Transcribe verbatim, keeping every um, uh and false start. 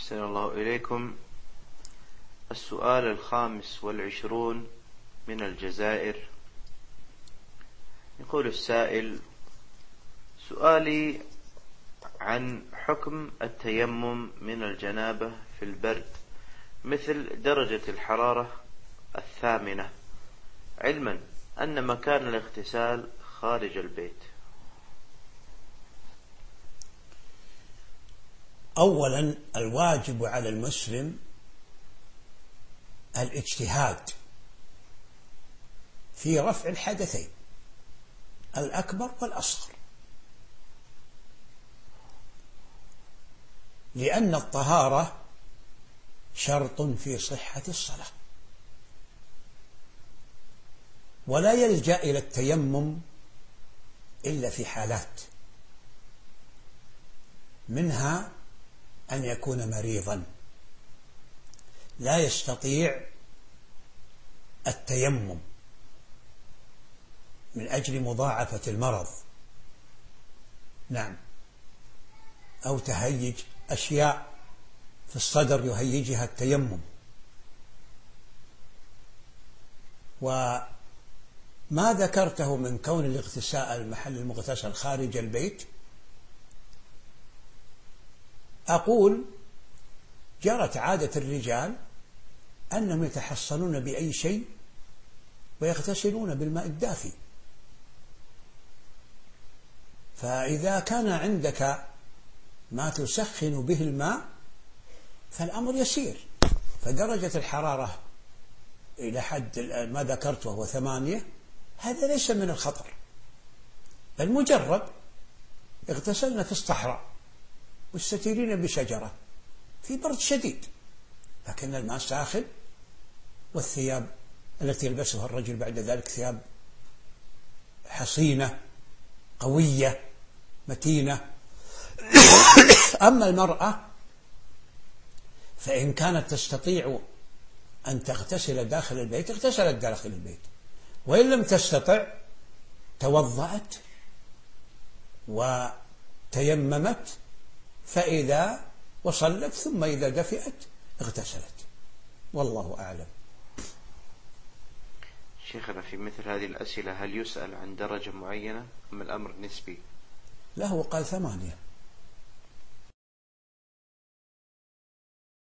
أحسن الله إليكم. السؤال الخامس والعشرون من الجزائر. يقول السائل: سؤالي عن حكم التيمم من الجنابة في البرد مثل درجة الحرارة الثامنة، علما أن مكان الاغتسال خارج البيت. أولا، الواجب على المسلم الاجتهاد في رفع الحدثين الأكبر والأصغر، لأن الطهارة شرط في صحة الصلاة، ولا يلجأ إلى التيمم إلا في حالات، منها أن يكون مريضا لا يستطيع التيمم من أجل مضاعفة المرض، نعم، أو تهيج أشياء في الصدر يهيجها التيمم. وما ذكرته من كون الاغتسال المحل المغتسل خارج البيت، أقول جرت عادة الرجال أنهم يتحصنون بأي شيء ويغتسلون بالماء الدافي، فإذا كان عندك ما تسخن به الماء فالأمر يسير. فدرجة الحرارة إلى حد ما ذكرت وهو ثمانية، هذا ليس من الخطر، بل مجرد اغتسلنا في الصحراء مستتيرين بشجرة في برد شديد، لكن الماء ساخن، والثياب التي يلبسها الرجل بعد ذلك ثياب حصينة قوية متينة. أما المرأة فإن كانت تستطيع أن تغتسل داخل البيت اغتسلت داخل البيت، وإن لم تستطع توضأت وتيممت فإذا وصلت، ثم إذا دفئت اغتسلت، والله أعلم. شيخنا، في مثل هذه الأسئلة هل يسأل عن درجة معينة أم الأمر نسبي؟ لا، هو قال ثمانية.